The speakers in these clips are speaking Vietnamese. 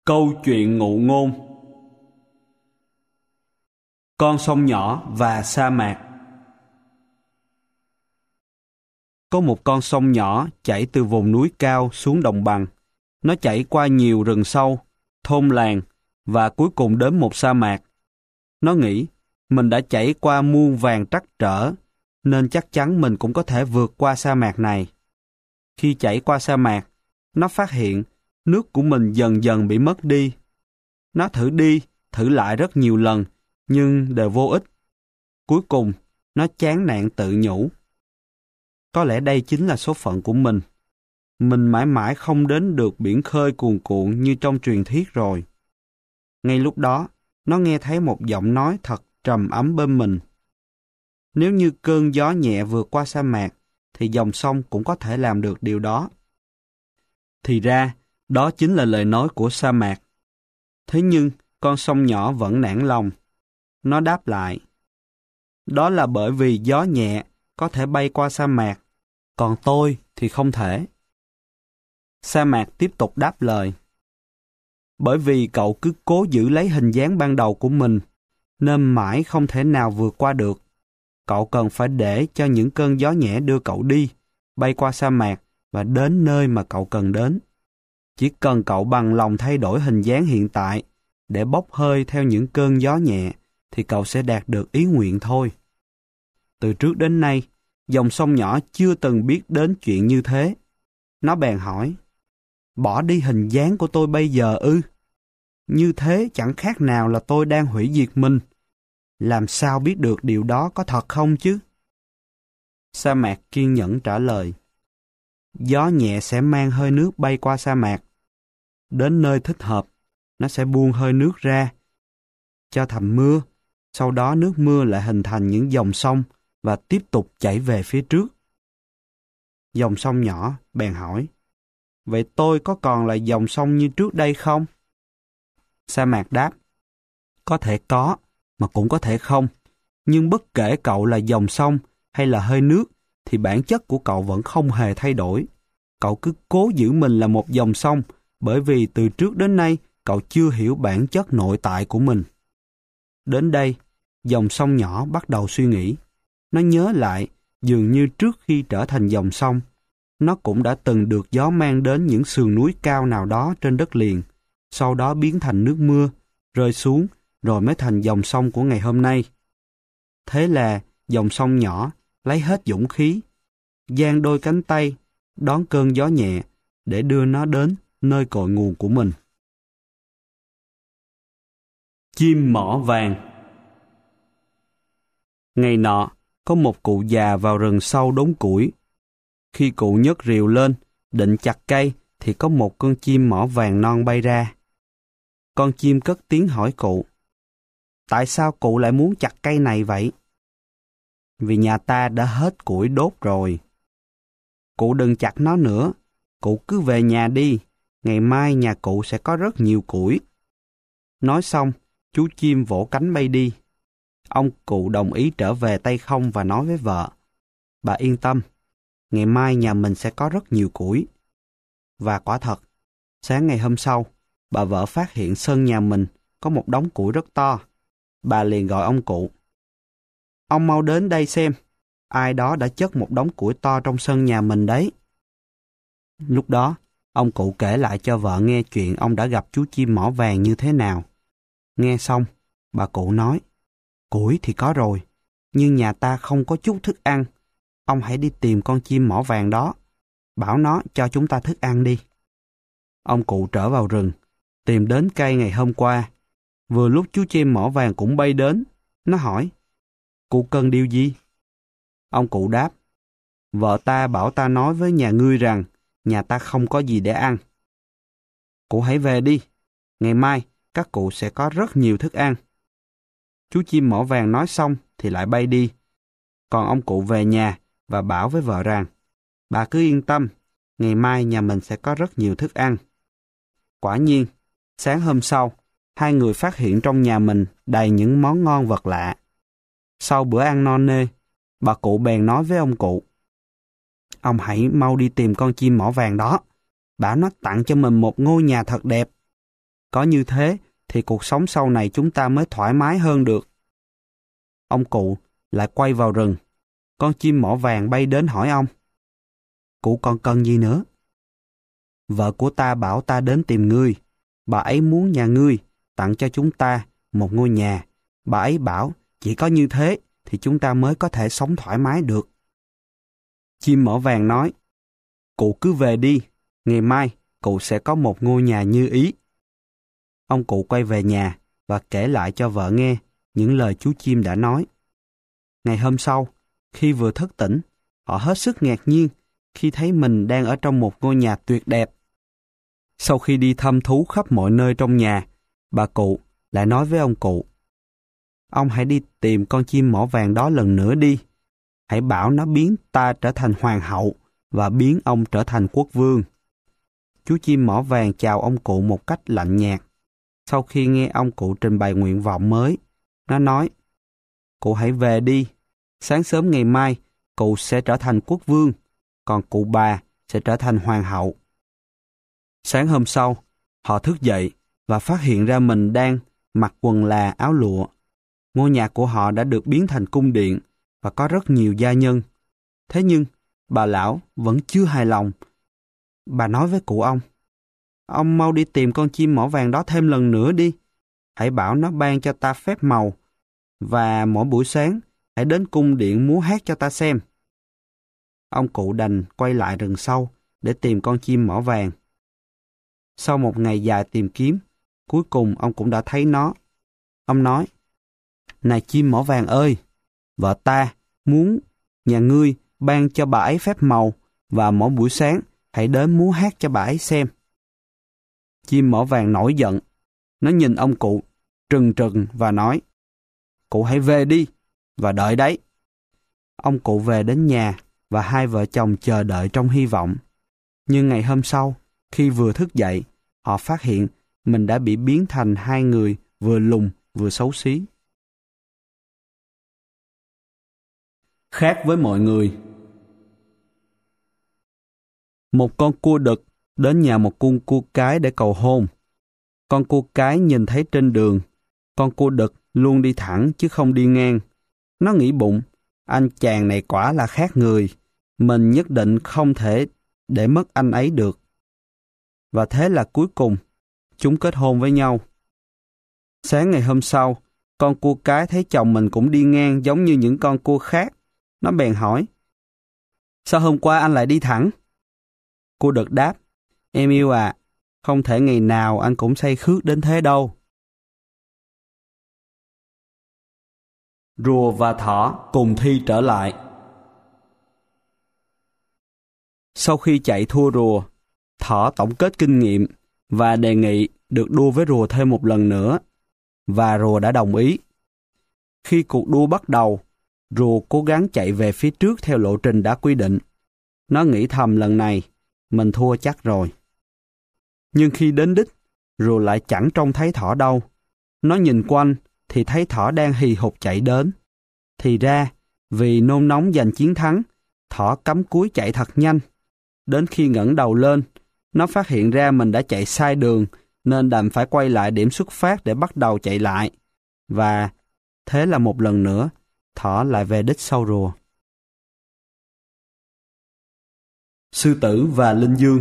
Câu chuyện ngụ ngôn. Con sông nhỏ và sa mạc. Có một con sông nhỏ chảy từ vùng núi cao xuống đồng bằng. Nó chảy qua nhiều rừng sâu, thôn làng và cuối cùng đến một sa mạc. Nó nghĩ mình đã chảy qua muôn vàn trắc trở nên chắc chắn mình cũng có thể vượt qua sa mạc này. Khi chảy qua sa mạc, nó phát hiện nước của mình dần dần bị mất đi. Nó thử đi, thử lại rất nhiều lần, nhưng đều vô ích. Cuối cùng, nó chán nản tự nhủ. Có lẽ đây chính là số phận của mình. Mình mãi mãi không đến được biển khơi cuồn cuộn như trong truyền thuyết rồi. Ngay lúc đó, nó nghe thấy một giọng nói thật trầm ấm bên mình. Nếu như cơn gió nhẹ vượt qua sa mạc, thì dòng sông cũng có thể làm được điều đó. Thì ra, đó chính là lời nói của sa mạc. Thế nhưng, con sông nhỏ vẫn nản lòng. Nó đáp lại. Đó là bởi vì gió nhẹ có thể bay qua sa mạc, còn tôi thì không thể. Sa mạc tiếp tục đáp lời. Bởi vì cậu cứ cố giữ lấy hình dáng ban đầu của mình, nên mãi không thể nào vượt qua được. Cậu cần phải để cho những cơn gió nhẹ đưa cậu đi, bay qua sa mạc và đến nơi mà cậu cần đến. Chỉ cần cậu bằng lòng thay đổi hình dáng hiện tại để bốc hơi theo những cơn gió nhẹ, thì cậu sẽ đạt được ý nguyện thôi. Từ trước đến nay, dòng sông nhỏ chưa từng biết đến chuyện như thế. Nó bèn hỏi, bỏ đi hình dáng của tôi bây giờ ư? Như thế chẳng khác nào là tôi đang hủy diệt mình. Làm sao biết được điều đó có thật không chứ? Sa mạc kiên nhẫn trả lời, gió nhẹ sẽ mang hơi nước bay qua sa mạc. Đến nơi thích hợp, nó sẽ buông hơi nước ra, cho thành mưa. Sau đó nước mưa lại hình thành những dòng sông và tiếp tục chảy về phía trước. Dòng sông nhỏ bèn hỏi, vậy tôi có còn là dòng sông như trước đây không? Sa mạc đáp, có thể có, mà cũng có thể không. Nhưng bất kể cậu là dòng sông hay là hơi nước, thì bản chất của cậu vẫn không hề thay đổi. Cậu cứ cố giữ mình là một dòng sông, bởi vì từ trước đến nay cậu chưa hiểu bản chất nội tại của mình. Đến đây, dòng sông nhỏ bắt đầu suy nghĩ. Nó nhớ lại, dường như trước khi trở thành dòng sông, nó cũng đã từng được gió mang đến những sườn núi cao nào đó trên đất liền, sau đó biến thành nước mưa, rơi xuống, rồi mới thành dòng sông của ngày hôm nay. Thế là dòng sông nhỏ lấy hết dũng khí, dang đôi cánh tay, đón cơn gió nhẹ để đưa nó đến nơi cội nguồn của mình. Chim mỏ vàng. Ngày nọ, có một cụ già vào rừng sâu đốn củi. Khi cụ nhấc rìu lên, định chặt cây, thì có một con chim mỏ vàng non bay ra. Con chim cất tiếng hỏi cụ, tại sao cụ lại muốn chặt cây này vậy? Vì nhà ta đã hết củi đốt rồi. Cụ đừng chặt nó nữa, cụ cứ về nhà đi, ngày mai nhà cụ sẽ có rất nhiều củi. Nói xong, chú chim vỗ cánh bay đi. Ông cụ đồng ý trở về tay không và nói với vợ, bà yên tâm, ngày mai nhà mình sẽ có rất nhiều củi. Và quả thật, sáng ngày hôm sau, bà vợ phát hiện sân nhà mình có một đống củi rất to. Bà liền gọi ông cụ. Ông mau đến đây xem, ai đó đã chất một đống củi to trong sân nhà mình đấy. Lúc đó, ông cụ kể lại cho vợ nghe chuyện ông đã gặp chú chim mỏ vàng như thế nào. Nghe xong, bà cụ nói, củi thì có rồi, nhưng nhà ta không có chút thức ăn. Ông hãy đi tìm con chim mỏ vàng đó, bảo nó cho chúng ta thức ăn đi. Ông cụ trở vào rừng, tìm đến cây ngày hôm qua. Vừa lúc chú chim mỏ vàng cũng bay đến, nó hỏi, cụ cần điều gì? Ông cụ đáp, vợ ta bảo ta nói với nhà ngươi rằng nhà ta không có gì để ăn. Cụ hãy về đi, ngày mai các cụ sẽ có rất nhiều thức ăn. Chú chim mỏ vàng nói xong thì lại bay đi. Còn ông cụ về nhà và bảo với vợ rằng, bà cứ yên tâm, ngày mai nhà mình sẽ có rất nhiều thức ăn. Quả nhiên, sáng hôm sau, hai người phát hiện trong nhà mình đầy những món ngon vật lạ. Sau bữa ăn no nê, bà cụ bèn nói với ông cụ, ông hãy mau đi tìm con chim mỏ vàng đó, bảo nó tặng cho mình một ngôi nhà thật đẹp. Có như thế thì cuộc sống sau này chúng ta mới thoải mái hơn được. Ông cụ lại quay vào rừng. Con chim mỏ vàng bay đến hỏi ông: Cụ còn cần gì nữa? Vợ của ta bảo ta đến tìm ngươi. Bà ấy muốn nhà ngươi tặng cho chúng ta một ngôi nhà. Bà ấy bảo chỉ có như thế thì chúng ta mới có thể sống thoải mái được. Chim mỏ vàng nói: Cụ cứ về đi. Ngày mai cụ sẽ có một ngôi nhà như ý. Ông cụ quay về nhà và kể lại cho vợ nghe những lời chú chim đã nói. Ngày hôm sau, khi vừa thức tỉnh, họ hết sức ngạc nhiên khi thấy mình đang ở trong một ngôi nhà tuyệt đẹp. Sau khi đi thăm thú khắp mọi nơi trong nhà, bà cụ lại nói với ông cụ: Ông hãy đi tìm con chim mỏ vàng đó lần nữa đi. Hãy bảo nó biến ta trở thành hoàng hậu và biến ông trở thành quốc vương. Chú chim mỏ vàng chào ông cụ một cách lạnh nhạt. Sau khi nghe ông cụ trình bày nguyện vọng mới, nó nói: Cụ hãy về đi. Sáng sớm ngày mai, cụ sẽ trở thành quốc vương, còn cụ bà sẽ trở thành hoàng hậu. Sáng hôm sau, họ thức dậy và phát hiện ra mình đang mặc quần là áo lụa. Ngôi nhà của họ đã được biến thành cung điện và có rất nhiều gia nhân. Thế nhưng, bà lão vẫn chưa hài lòng. Bà nói với cụ ông mau đi tìm con chim mỏ vàng đó thêm lần nữa đi. Hãy bảo nó ban cho ta phép màu, và mỗi buổi sáng hãy đến cung điện múa hát cho ta xem. Ông cụ đành quay lại rừng sâu để tìm con chim mỏ vàng. Sau một ngày dài tìm kiếm, cuối cùng ông cũng đã thấy nó. Ông nói: Này chim mỏ vàng ơi, vợ ta muốn nhà ngươi ban cho bà ấy phép màu, và mỗi buổi sáng hãy đến múa hát cho bà ấy xem. Chim mỏ vàng nổi giận. Nó nhìn ông cụ trừng trừng và nói: Cụ hãy về đi và đợi đấy. Ông cụ về đến nhà và hai vợ chồng chờ đợi trong hy vọng. Nhưng ngày hôm sau, khi vừa thức dậy, họ phát hiện mình đã bị biến thành hai người vừa lùn vừa xấu xí. Khác với mọi người. Một con cua đực đến nhà một con cua cái để cầu hôn. Con cua cái nhìn thấy trên đường, con cua đực luôn đi thẳng chứ không đi ngang. Nó nghĩ bụng: Anh chàng này quả là khác người, mình nhất định không thể để mất anh ấy được. Và thế là cuối cùng, chúng kết hôn với nhau. Sáng ngày hôm sau, con cua cái thấy chồng mình cũng đi ngang giống như những con cua khác. Nó bèn hỏi: Sao hôm qua anh lại đi thẳng? Cua đực đáp: Em yêu à, không thể ngày nào anh cũng say khướt đến thế đâu. Rùa và thỏ cùng thi trở lại. Sau khi chạy thua rùa, thỏ tổng kết kinh nghiệm và đề nghị được đua với rùa thêm một lần nữa, và rùa đã đồng ý. Khi cuộc đua bắt đầu, rùa cố gắng chạy về phía trước theo lộ trình đã quy định. Nó nghĩ thầm lần này, mình thua chắc rồi. Nhưng khi đến đích, rùa lại chẳng trông thấy thỏ đâu. Nó nhìn quanh thì thấy thỏ đang hì hục chạy đến. Thì ra, vì nôn nóng giành chiến thắng, thỏ cắm cúi chạy thật nhanh. Đến khi ngẩng đầu lên, nó phát hiện ra mình đã chạy sai đường, nên đành phải quay lại điểm xuất phát để bắt đầu chạy lại. Và thế là một lần nữa, thỏ lại về đích sau rùa. Sư tử và linh dương.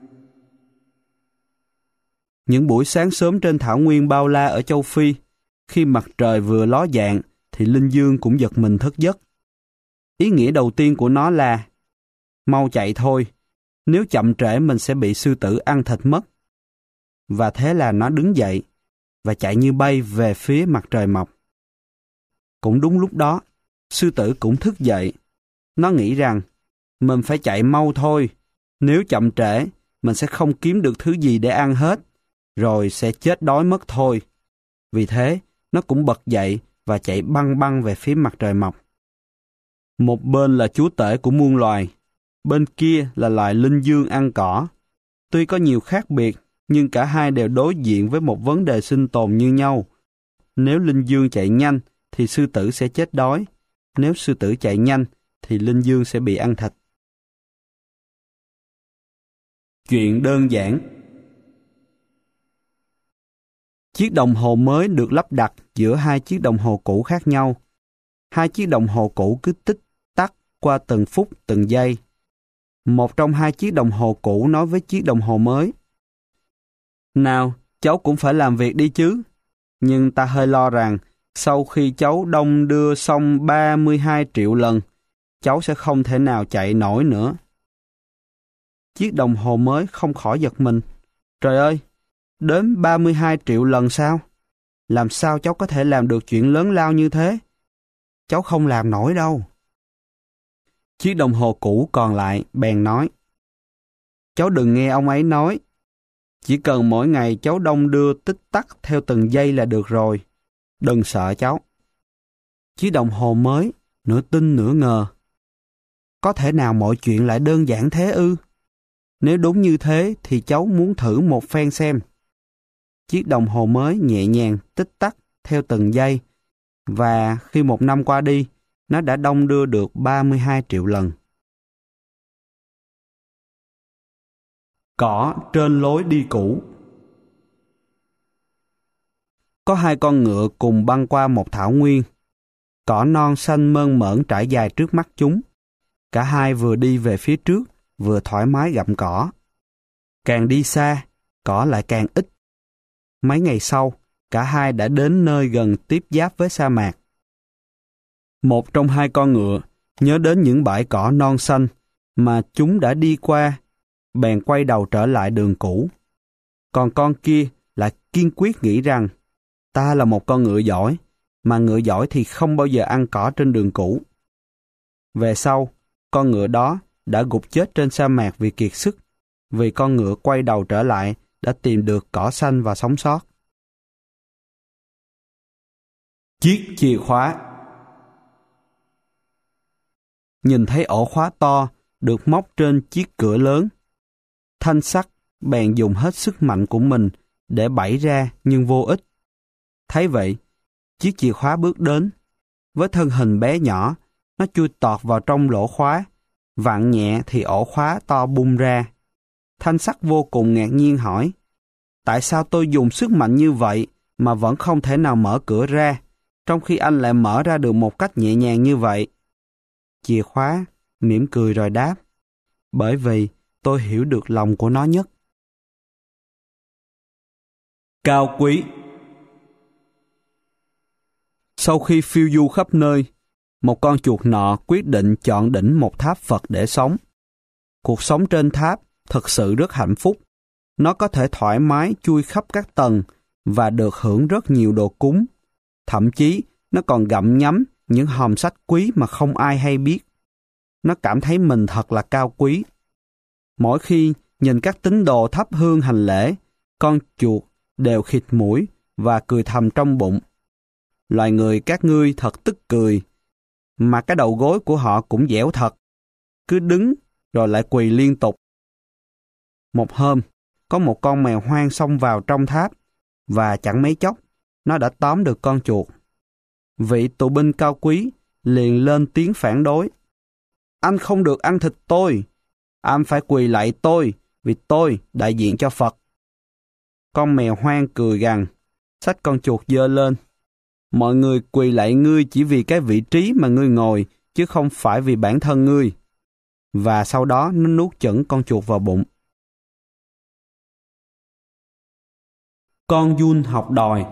Những buổi sáng sớm trên thảo nguyên bao la ở châu Phi, khi mặt trời vừa ló dạng thì linh dương cũng giật mình thức giấc. Ý nghĩa đầu tiên của nó là: Mau chạy thôi, nếu chậm trễ mình sẽ bị sư tử ăn thịt mất. Và thế là nó đứng dậy và chạy như bay về phía mặt trời mọc. Cũng đúng lúc đó, sư tử cũng thức dậy. Nó nghĩ rằng mình phải chạy mau thôi, nếu chậm trễ mình sẽ không kiếm được thứ gì để ăn hết, rồi sẽ chết đói mất thôi. Vì thế, nó cũng bật dậy và chạy băng băng về phía mặt trời mọc. Một bên là chúa tể của muôn loài, bên kia là loài linh dương ăn cỏ. Tuy có nhiều khác biệt, nhưng cả hai đều đối diện với một vấn đề sinh tồn như nhau. Nếu linh dương chạy nhanh, thì sư tử sẽ chết đói. Nếu sư tử chạy nhanh, thì linh dương sẽ bị ăn thịt. Chuyện đơn giản. Chiếc đồng hồ mới được lắp đặt giữa hai chiếc đồng hồ cũ khác nhau. Hai chiếc đồng hồ cũ cứ tích tắc qua từng phút, từng giây. Một trong hai chiếc đồng hồ cũ nói với chiếc đồng hồ mới: "Nào, cháu cũng phải làm việc đi chứ." Nhưng ta hơi lo rằng sau khi cháu đong đưa xong 32 triệu lần, cháu sẽ không thể nào chạy nổi nữa. Chiếc đồng hồ mới không khỏi giật mình. Trời ơi, đến 32 triệu lần sao? Làm sao cháu có thể làm được chuyện lớn lao như thế? Cháu không làm nổi đâu. Chiếc đồng hồ cũ còn lại bèn nói: "Cháu đừng nghe ông ấy nói. Chỉ cần mỗi ngày cháu đong đưa tích tắc theo từng giây là được rồi. Đừng sợ cháu." Chiếc đồng hồ mới nửa tin nửa ngờ. Có thể nào mọi chuyện lại đơn giản thế ư? Nếu đúng như thế thì cháu muốn thử một phen xem. Chiếc đồng hồ mới nhẹ nhàng tích tắc theo từng giây, và khi một năm qua đi, nó đã đong đưa được 32 triệu lần. Cỏ trên lối đi cũ. Có hai con ngựa cùng băng qua một thảo nguyên. Cỏ non xanh mơn mởn trải dài trước mắt chúng. Cả hai vừa đi về phía trước, vừa thoải mái gặm cỏ. Càng đi xa, cỏ lại càng ít. Mấy ngày sau, cả hai đã đến nơi gần tiếp giáp với sa mạc. Một trong hai con ngựa nhớ đến những bãi cỏ non xanh mà chúng đã đi qua, bèn quay đầu trở lại đường cũ. Còn con kia lại kiên quyết nghĩ rằng ta là một con ngựa giỏi, mà ngựa giỏi thì không bao giờ ăn cỏ trên đường cũ. Về sau, con ngựa đó đã gục chết trên sa mạc vì kiệt sức, vì con ngựa quay đầu trở lại đã tìm được cỏ xanh và sống sót. Chiếc chìa khóa. Nhìn thấy ổ khóa to được móc trên chiếc cửa lớn, Thanh Sắc bèn dùng hết sức mạnh của mình để bẩy ra nhưng vô ích. Thấy vậy, chiếc chìa khóa bước đến. Với thân hình bé nhỏ, nó chui tọt vào trong lỗ khóa, vặn nhẹ thì ổ khóa to bung ra. Thanh Sắc vô cùng ngạc nhiên hỏi: "Tại sao tôi dùng sức mạnh như vậy mà vẫn không thể nào mở cửa ra, trong khi anh lại mở ra được một cách nhẹ nhàng như vậy?" Chìa khóa mỉm cười rồi đáp: "Bởi vì tôi hiểu được lòng của nó nhất." Cao quý. Sau khi phiêu du khắp nơi, một con chuột nọ quyết định chọn đỉnh một tháp Phật để sống. Cuộc sống trên tháp thật sự rất hạnh phúc. Nó có thể thoải mái chui khắp các tầng và được hưởng rất nhiều đồ cúng. Thậm chí, nó còn gặm nhấm những hòm sách quý mà không ai hay biết. Nó cảm thấy mình thật là cao quý. Mỗi khi nhìn các tín đồ thắp hương hành lễ, con chuột đều khịt mũi và cười thầm trong bụng: "Loài người các ngươi thật tức cười, mà cái đầu gối của họ cũng dẻo thật, cứ đứng rồi lại quỳ liên tục." Một hôm, có một con mèo hoang xông vào trong tháp, và chẳng mấy chốc, nó đã tóm được con chuột. Vị tù binh cao quý liền lên tiếng phản đối: "Anh không được ăn thịt tôi, anh phải quỳ lạy tôi, vì tôi đại diện cho Phật." Con mèo hoang cười gằn, xách con chuột giơ lên: "Mọi người quỳ lạy ngươi chỉ vì cái vị trí mà ngươi ngồi, chứ không phải vì bản thân ngươi." Và sau đó nó nuốt chửng con chuột vào bụng. Con giun học đòi.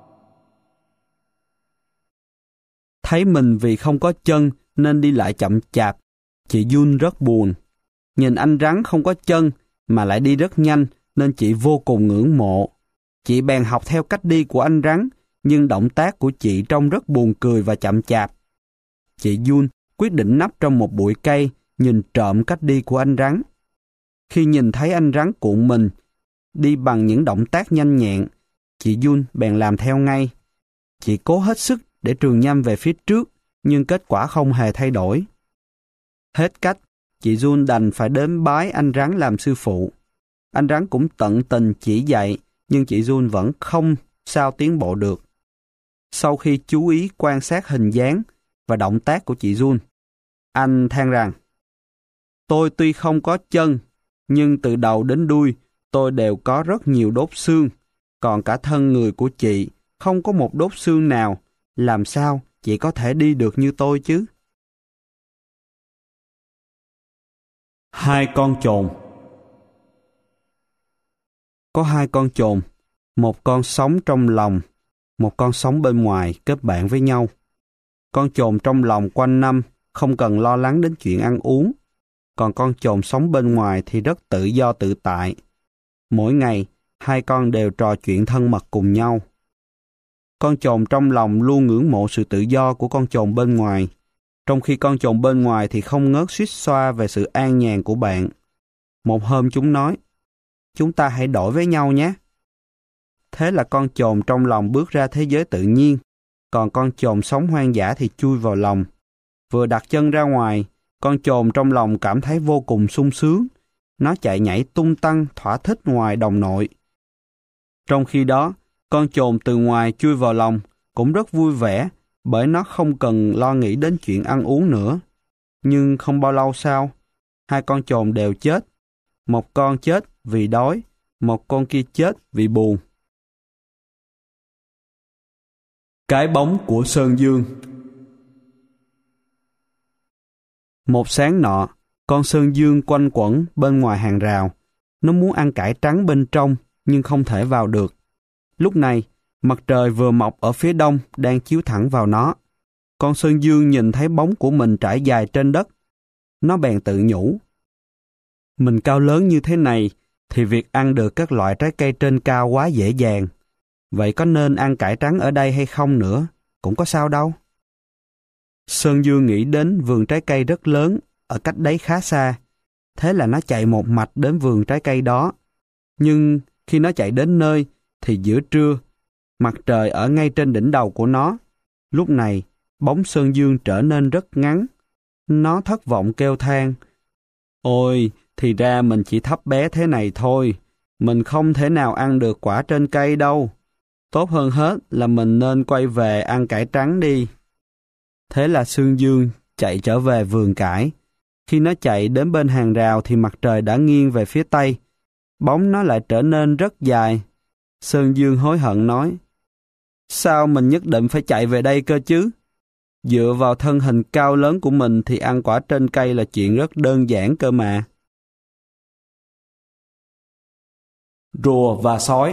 Thấy mình vì không có chân nên đi lại chậm chạp, chị Jun rất buồn. Nhìn anh rắn không có chân mà lại đi rất nhanh nên chị vô cùng ngưỡng mộ. Chị bèn học theo cách đi của anh rắn, nhưng động tác của chị trông rất buồn cười và chậm chạp. Chị Jun quyết định nấp trong một bụi cây, nhìn trộm cách đi của anh rắn. Khi nhìn thấy anh rắn cuộn mình, đi bằng những động tác nhanh nhẹn, chị Jun bèn làm theo ngay. Chị cố hết sức để trường nhanh về phía trước, nhưng kết quả không hề thay đổi. Hết cách, chị Jun đành phải đến bái anh rắn làm sư phụ. Anh rắn cũng tận tình chỉ dạy, nhưng chị Jun vẫn không sao tiến bộ được. Sau khi chú ý quan sát hình dáng và động tác của chị Jun, anh than rằng: "Tôi tuy không có chân, nhưng từ đầu đến đuôi tôi đều có rất nhiều đốt xương. còn cả thân người của chị không có một đốt xương nào, làm sao chị có thể đi được như tôi chứ? Hai con chồn. Có hai con chồn, một con sống trong lòng, một con sống bên ngoài kết bạn với nhau. Con chồn trong lòng quanh năm không cần lo lắng đến chuyện ăn uống, còn con chồn sống bên ngoài thì rất tự do tự tại. Mỗi ngày, hai con đều trò chuyện thân mật cùng nhau. Con chồn trong lòng luôn ngưỡng mộ sự tự do của con chồn bên ngoài, trong khi con chồn bên ngoài thì không ngớt xuýt xoa về sự an nhàn của bạn. Một hôm chúng nói, chúng ta hãy đổi với nhau nhé. Thế là con chồn trong lòng bước ra thế giới tự nhiên, còn con chồn sống hoang dã thì chui vào lòng. Vừa đặt chân ra ngoài, con chồn trong lòng cảm thấy vô cùng sung sướng. Nó chạy nhảy tung tăng thỏa thích ngoài đồng nội. Trong khi đó, con chồn từ ngoài chui vào lòng cũng rất vui vẻ, bởi nó không cần lo nghĩ đến chuyện ăn uống nữa. Nhưng không bao lâu sau, hai con chồn đều chết. Một con chết vì đói, một con kia chết vì buồn. Cái bóng của Sơn Dương. Một sáng nọ, con Sơn Dương quanh quẩn bên ngoài hàng rào. Nó muốn ăn cải trắng bên trong, nhưng không thể vào được. Lúc này, mặt trời vừa mọc ở phía đông đang chiếu thẳng vào nó. Con Sơn Dương nhìn thấy bóng của mình trải dài trên đất. Nó bèn tự nhủ. Mình cao lớn như thế này, thì việc ăn được các loại trái cây trên cao quá dễ dàng. Vậy có nên ăn cải trắng ở đây hay không nữa? Cũng có sao đâu. Sơn Dương nghĩ đến vườn trái cây rất lớn, ở cách đấy khá xa. Thế là nó chạy một mạch đến vườn trái cây đó. Nhưng khi nó chạy đến nơi, thì giữa trưa, mặt trời ở ngay trên đỉnh đầu của nó. Lúc này, bóng Sơn Dương trở nên rất ngắn. Nó thất vọng kêu than. Ôi, thì ra mình chỉ thấp bé thế này thôi. Mình không thể nào ăn được quả trên cây đâu. Tốt hơn hết là mình nên quay về ăn cải trắng đi. Thế là Sơn Dương chạy trở về vườn cải. Khi nó chạy đến bên hàng rào thì mặt trời đã nghiêng về phía tây. Bóng nó lại trở nên rất dài. Sơn Dương hối hận nói, sao mình nhất định phải chạy về đây cơ chứ? Dựa vào thân hình cao lớn của mình thì ăn quả trên cây là chuyện rất đơn giản cơ mà. Rùa và sói.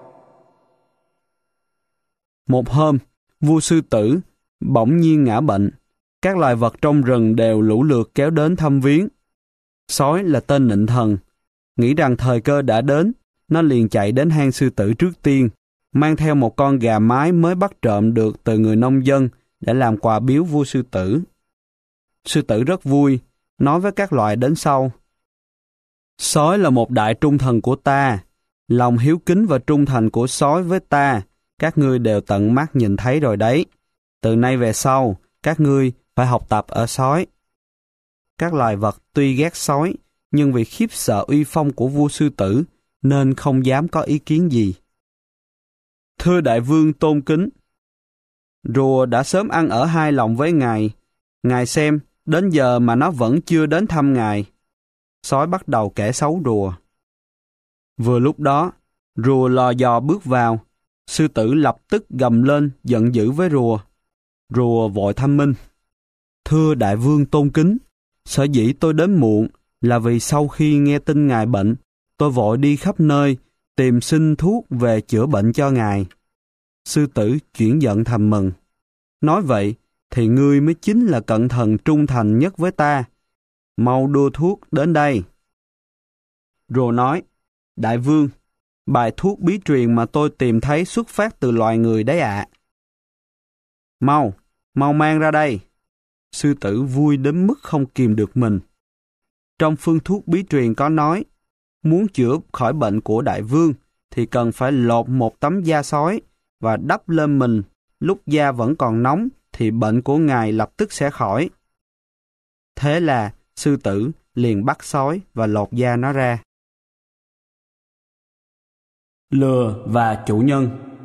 Một hôm, vua sư tử bỗng nhiên ngã bệnh. Các loài vật trong rừng đều lũ lượt kéo đến thăm viếng. Sói là tên nịnh thần. Nghĩ rằng thời cơ đã đến, nó liền chạy đến hang sư tử trước tiên, mang theo một con gà mái mới bắt trộm được từ người nông dân để làm quà biếu vua sư tử. Sư tử rất vui, nói với các loài đến sau. Sói là một đại trung thần của ta. Lòng hiếu kính và trung thành của sói với ta, các ngươi đều tận mắt nhìn thấy rồi đấy. Từ nay về sau, các ngươi phải học tập ở sói. Các loài vật tuy ghét sói, nhưng vì khiếp sợ uy phong của vua sư tử, nên không dám có ý kiến gì. Thưa đại vương tôn kính, rùa đã sớm ăn ở hai lòng với ngài. Ngài xem, đến giờ mà nó vẫn chưa đến thăm ngài. Sói bắt đầu kể xấu rùa. Vừa lúc đó, rùa lò dò bước vào. Sư tử lập tức gầm lên, giận dữ với rùa. Rùa vội thanh minh. Thưa đại vương tôn kính, sở dĩ tôi đến muộn là vì sau khi nghe tin ngài bệnh, tôi vội đi khắp nơi tìm xin thuốc về chữa bệnh cho ngài. Sư tử chuyển giận thầm mừng. Nói vậy thì ngươi mới chính là cận thần trung thành nhất với ta. Mau đưa thuốc đến đây. Rùa nói, đại vương, bài thuốc bí truyền mà tôi tìm thấy xuất phát từ loài người đấy ạ. Mau mang ra đây. Sư tử vui đến mức không kìm được mình. Trong phương thuốc bí truyền có nói, muốn chữa khỏi bệnh của đại vương thì cần phải lột một tấm da sói và đắp lên mình. Lúc da vẫn còn nóng thì bệnh của ngài lập tức sẽ khỏi. Thế là sư tử liền bắt sói và lột da nó ra. Lừa và chủ nhân.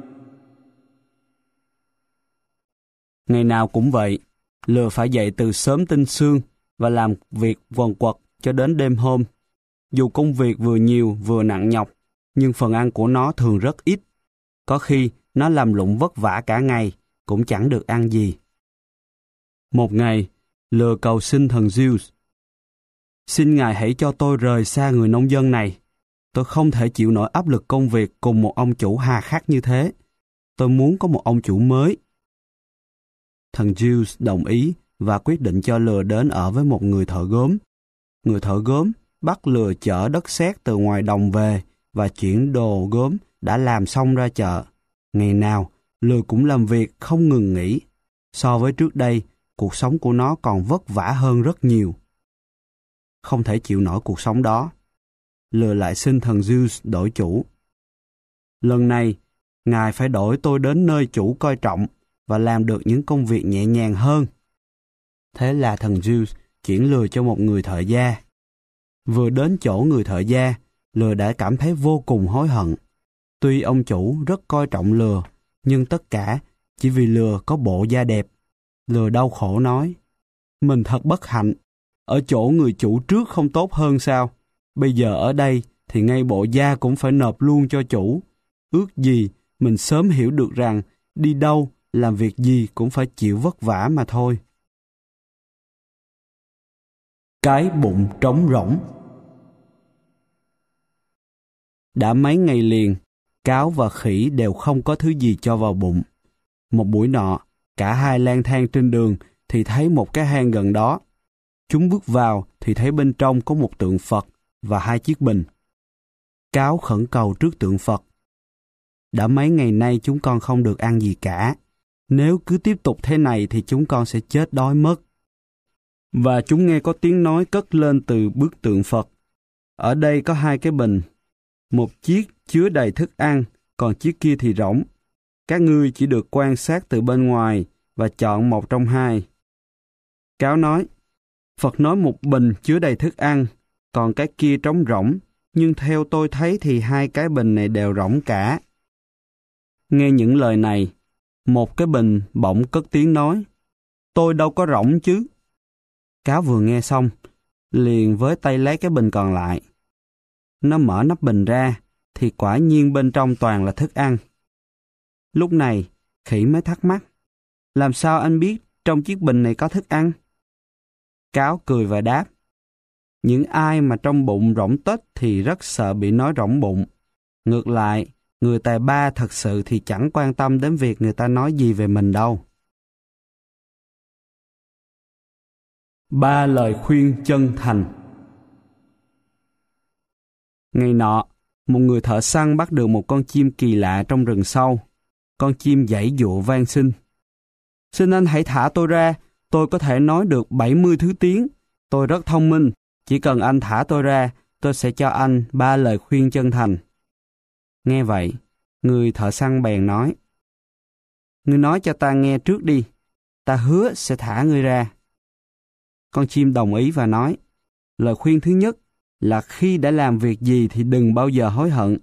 Ngày nào cũng vậy, lừa phải dậy từ sớm tinh sương và làm việc quần quật cho đến đêm hôm. Dù công việc vừa nhiều vừa nặng nhọc, nhưng phần ăn của nó thường rất ít. Có khi nó làm lụng vất vả cả ngày, cũng chẳng được ăn gì. Một ngày, lừa cầu xin thần Zeus. Xin Ngài hãy cho tôi rời xa người nông dân này. Tôi không thể chịu nổi áp lực công việc cùng một ông chủ hà khắc như thế. Tôi muốn có một ông chủ mới. Thần Zeus đồng ý và quyết định cho lừa đến ở với một người thợ gốm. Người thợ gốm bắt lừa chở đất sét từ ngoài đồng về và chuyển đồ gốm đã làm xong ra chợ. Ngày nào, lừa cũng làm việc không ngừng nghỉ. So với trước đây, cuộc sống của nó còn vất vả hơn rất nhiều. Không thể chịu nổi cuộc sống đó, lừa lại xin thần Zeus đổi chủ. Lần này, Ngài phải đổi tôi đến nơi chủ coi trọng và làm được những công việc nhẹ nhàng hơn. Thế là thần Zeus chuyển lừa cho một người thợ gia. Vừa đến chỗ người thợ gia, lừa đã cảm thấy vô cùng hối hận. Tuy ông chủ rất coi trọng lừa, nhưng tất cả chỉ vì lừa có bộ da đẹp. Lừa đau khổ nói, mình thật bất hạnh, ở chỗ người chủ trước không tốt hơn sao? Bây giờ ở đây thì ngay bộ da cũng phải nộp luôn cho chủ. Ước gì mình sớm hiểu được rằng đi đâu, làm việc gì cũng phải chịu vất vả mà thôi. Cái bụng trống rỗng. Đã mấy ngày liền, cáo và khỉ đều không có thứ gì cho vào bụng. Một buổi nọ, cả hai lang thang trên đường thì thấy một cái hang gần đó. Chúng bước vào thì thấy bên trong có một tượng Phật và hai chiếc bình. Cáo khẩn cầu trước tượng Phật. Đã mấy ngày nay chúng con không được ăn gì cả. Nếu cứ tiếp tục thế này thì chúng con sẽ chết đói mất. Và chúng nghe có tiếng nói cất lên từ bức tượng Phật. Ở đây có hai cái bình. Một chiếc chứa đầy thức ăn, còn chiếc kia thì rỗng. Các ngươi chỉ được quan sát từ bên ngoài và chọn một trong hai. Cáo nói, Phật nói một bình chứa đầy thức ăn, còn cái kia trống rỗng, nhưng theo tôi thấy thì hai cái bình này đều rỗng cả. Nghe những lời này, một cái bình bỗng cất tiếng nói, tôi đâu có rỗng chứ. Cáo vừa nghe xong, liền với tay lấy cái bình còn lại. Nó mở nắp bình ra, thì quả nhiên bên trong toàn là thức ăn. Lúc này, khỉ mới thắc mắc, làm sao anh biết trong chiếc bình này có thức ăn? Cáo cười và đáp, những ai mà trong bụng rỗng tuếch thì rất sợ bị nói rỗng bụng. Ngược lại, người tài ba thật sự thì chẳng quan tâm đến việc người ta nói gì về mình đâu. 3 lời khuyên chân thành. Ngày nọ, một người thợ săn bắt được một con chim kỳ lạ trong rừng sâu. Con chim giãy giụa van xin. Xin anh hãy thả tôi ra, tôi có thể nói được 70 thứ tiếng. Tôi rất thông minh, chỉ cần anh thả tôi ra, tôi sẽ cho anh 3 lời khuyên chân thành. Nghe vậy, người thợ săn bèn nói, ngươi nói cho ta nghe trước đi, ta hứa sẽ thả ngươi ra. Con chim đồng ý và nói, lời khuyên thứ nhất là khi đã làm việc gì thì đừng bao giờ hối hận.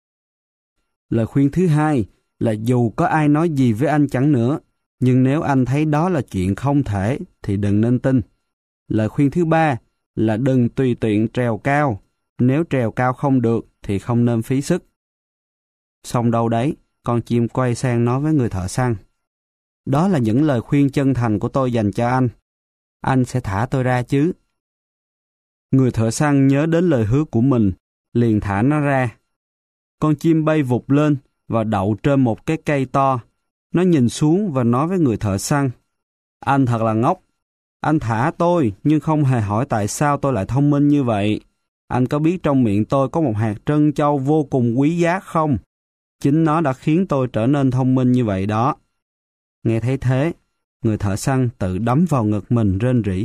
Lời khuyên thứ hai là dù có ai nói gì với anh chẳng nữa, nhưng nếu anh thấy đó là chuyện không thể thì đừng nên tin. Lời khuyên thứ ba là đừng tùy tiện trèo cao, nếu trèo cao không được thì không nên phí sức. Xong đâu đấy, con chim quay sang nói với người thợ săn, đó là những lời khuyên chân thành của tôi dành cho anh. Anh sẽ thả tôi ra chứ? Người thợ săn nhớ đến lời hứa của mình, liền thả nó ra. Con chim bay vụt lên và đậu trên một cái cây to. Nó nhìn xuống và nói với người thợ săn, anh thật là ngốc. Anh thả tôi nhưng không hề hỏi tại sao tôi lại thông minh như vậy. Anh có biết trong miệng tôi có một hạt trân châu vô cùng quý giá không? Chính nó đã khiến tôi trở nên thông minh như vậy đó. Nghe thấy thế, người thợ săn tự đấm vào ngực mình rên rỉ.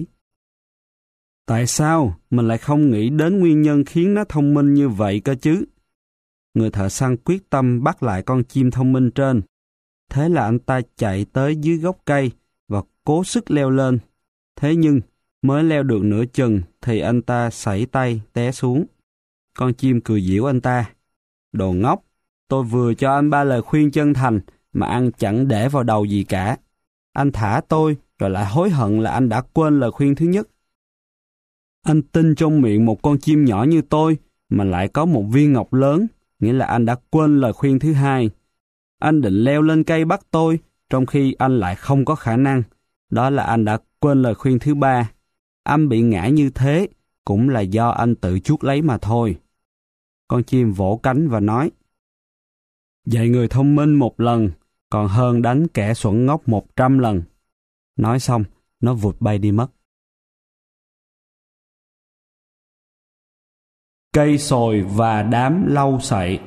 Tại sao mình lại không nghĩ đến nguyên nhân khiến nó thông minh như vậy cơ chứ? Người thợ săn quyết tâm bắt lại con chim thông minh trên. Thế là anh ta chạy tới dưới gốc cây và cố sức leo lên. Thế nhưng, mới leo được nửa chừng thì anh ta sẩy tay té xuống. Con chim cười giễu anh ta. Đồ ngốc, tôi vừa cho anh 3 lời khuyên chân thành mà anh chẳng để vào đầu gì cả. Anh thả tôi rồi lại hối hận là anh đã quên lời khuyên thứ nhất. Anh tin trong miệng một con chim nhỏ như tôi mà lại có một viên ngọc lớn, nghĩa là anh đã quên lời khuyên thứ hai. Anh định leo lên cây bắt tôi, trong khi anh lại không có khả năng. Đó là anh đã quên lời khuyên thứ ba. Anh bị ngã như thế cũng là do anh tự chuốc lấy mà thôi. Con chim vỗ cánh và nói, dạy người thông minh một lần, còn hơn đánh kẻ xuẩn ngốc 100 lần. Nói xong, nó vụt bay đi mất. Cây sồi và đám lau sậy.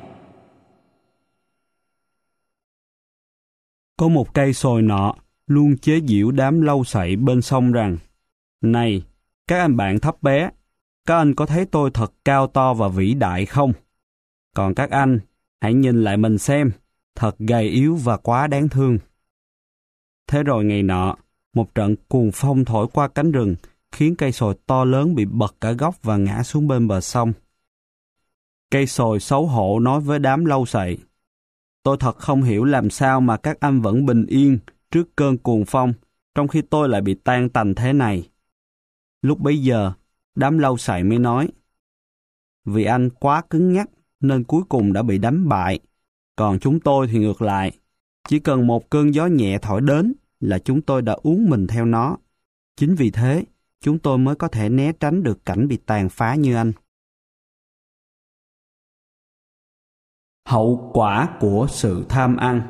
Có một cây sồi nọ luôn chế giễu đám lau sậy bên sông rằng, này, các anh bạn thấp bé, các anh có thấy tôi thật cao to và vĩ đại không? Còn các anh, hãy nhìn lại mình xem, thật gầy yếu và quá đáng thương. Thế rồi ngày nọ, một trận cuồng phong thổi qua cánh rừng, khiến cây sồi to lớn bị bật cả gốc và ngã xuống bên bờ sông. Cây sồi xấu hổ nói với đám lau sậy, tôi thật không hiểu làm sao mà các anh vẫn bình yên trước cơn cuồng phong, trong khi tôi lại bị tan tành thế này. Lúc bấy giờ, đám lau sậy mới nói, vì anh quá cứng nhắc nên cuối cùng đã bị đánh bại, còn chúng tôi thì ngược lại. Chỉ cần một cơn gió nhẹ thổi đến là chúng tôi đã uốn mình theo nó. Chính vì thế, chúng tôi mới có thể né tránh được cảnh bị tàn phá như anh. Hậu quả của sự tham ăn.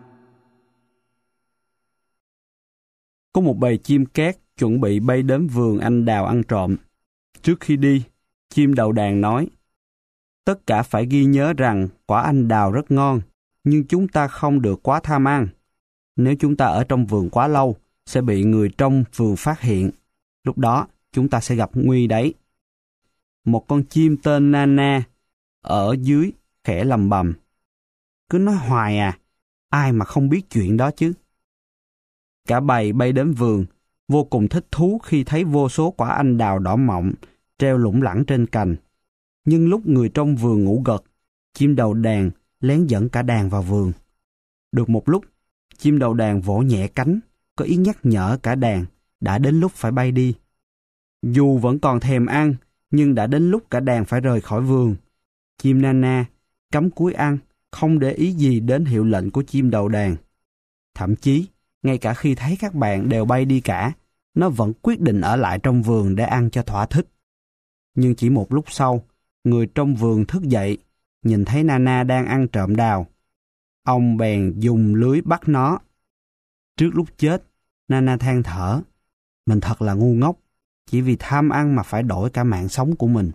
Có một bầy chim cát chuẩn bị bay đến vườn anh đào ăn trộm. Trước khi đi, chim đầu đàn nói, tất cả phải ghi nhớ rằng quả anh đào rất ngon, nhưng chúng ta không được quá tham ăn. Nếu chúng ta ở trong vườn quá lâu, sẽ bị người trong vườn phát hiện. Lúc đó, chúng ta sẽ gặp nguy đấy. Một con chim tên Nana ở dưới khẽ lầm bầm, cứ nói hoài à, ai mà không biết chuyện đó chứ. Cả bầy bay đến vườn, vô cùng thích thú khi thấy vô số quả anh đào đỏ mọng treo lủng lẳng trên cành. Nhưng lúc người trong vườn ngủ gật, chim đầu đàn lén dẫn cả đàn vào vườn. Được một lúc, chim đầu đàn vỗ nhẹ cánh, có ý nhắc nhở cả đàn đã đến lúc phải bay đi. Dù vẫn còn thèm ăn, nhưng đã đến lúc cả đàn phải rời khỏi vườn. Chim Nana cắm cúi ăn, không để ý gì đến hiệu lệnh của chim đầu đàn. Thậm chí, ngay cả khi thấy các bạn đều bay đi cả, nó vẫn quyết định ở lại trong vườn để ăn cho thỏa thích. Nhưng chỉ một lúc sau, người trong vườn thức dậy, nhìn thấy Nana đang ăn trộm đào. Ông bèn dùng lưới bắt nó. Trước lúc chết, Nana than thở, mình thật là ngu ngốc, chỉ vì tham ăn mà phải đổi cả mạng sống của mình.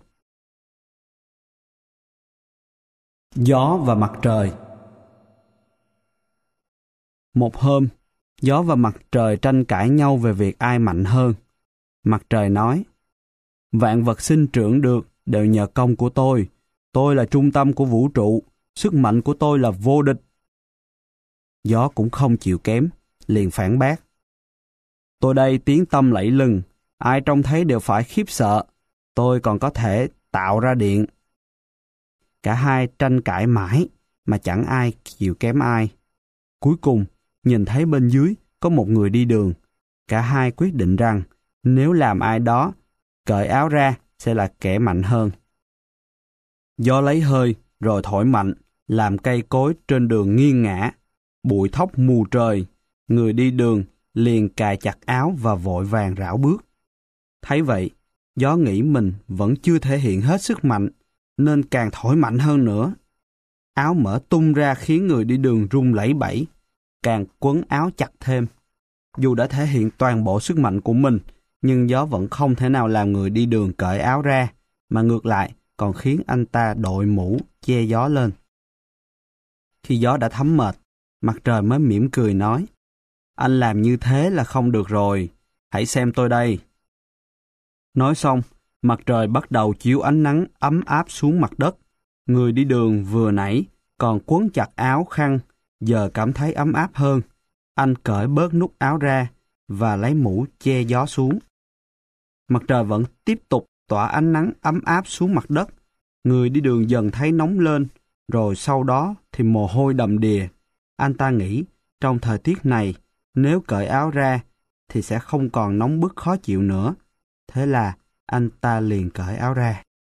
Gió và mặt trời. Một hôm, gió và mặt trời tranh cãi nhau về việc ai mạnh hơn. Mặt trời nói, vạn vật sinh trưởng được đều nhờ công của tôi. Tôi là trung tâm của vũ trụ, sức mạnh của tôi là vô địch. Gió cũng không chịu kém, liền phản bác. Tôi đây tiếng tăm lẫy lừng, ai trông thấy đều phải khiếp sợ. Tôi còn có thể tạo ra điện. Cả hai tranh cãi mãi, mà chẳng ai chịu kém ai. Cuối cùng, nhìn thấy bên dưới có một người đi đường. Cả hai quyết định rằng, nếu làm ai đó cởi áo ra sẽ là kẻ mạnh hơn. Gió lấy hơi, rồi thổi mạnh, làm cây cối trên đường nghiêng ngã. Bụi thốc mù trời, người đi đường liền cài chặt áo và vội vàng rảo bước. Thấy vậy, gió nghĩ mình vẫn chưa thể hiện hết sức mạnh, nên càng thổi mạnh hơn nữa. Áo mở tung ra khiến người đi đường run lẩy bẩy, càng quấn áo chặt thêm. Dù đã thể hiện toàn bộ sức mạnh của mình, nhưng gió vẫn không thể nào làm người đi đường cởi áo ra, mà ngược lại còn khiến anh ta đội mũ che gió lên. Khi gió đã thấm mệt, mặt trời mới mỉm cười nói, anh làm như thế là không được rồi, hãy xem tôi đây. Nói xong, mặt trời bắt đầu chiếu ánh nắng ấm áp xuống mặt đất. Người đi đường vừa nãy còn quấn chặt áo khăn, giờ cảm thấy ấm áp hơn. Anh cởi bớt nút áo ra và lấy mũ che gió xuống. Mặt trời vẫn tiếp tục tỏa ánh nắng ấm áp xuống mặt đất. Người đi đường dần thấy nóng lên, rồi sau đó thì mồ hôi đầm đìa. Anh ta nghĩ trong thời tiết này, nếu cởi áo ra thì sẽ không còn nóng bức khó chịu nữa. Thế là anh ta liền cởi áo ra.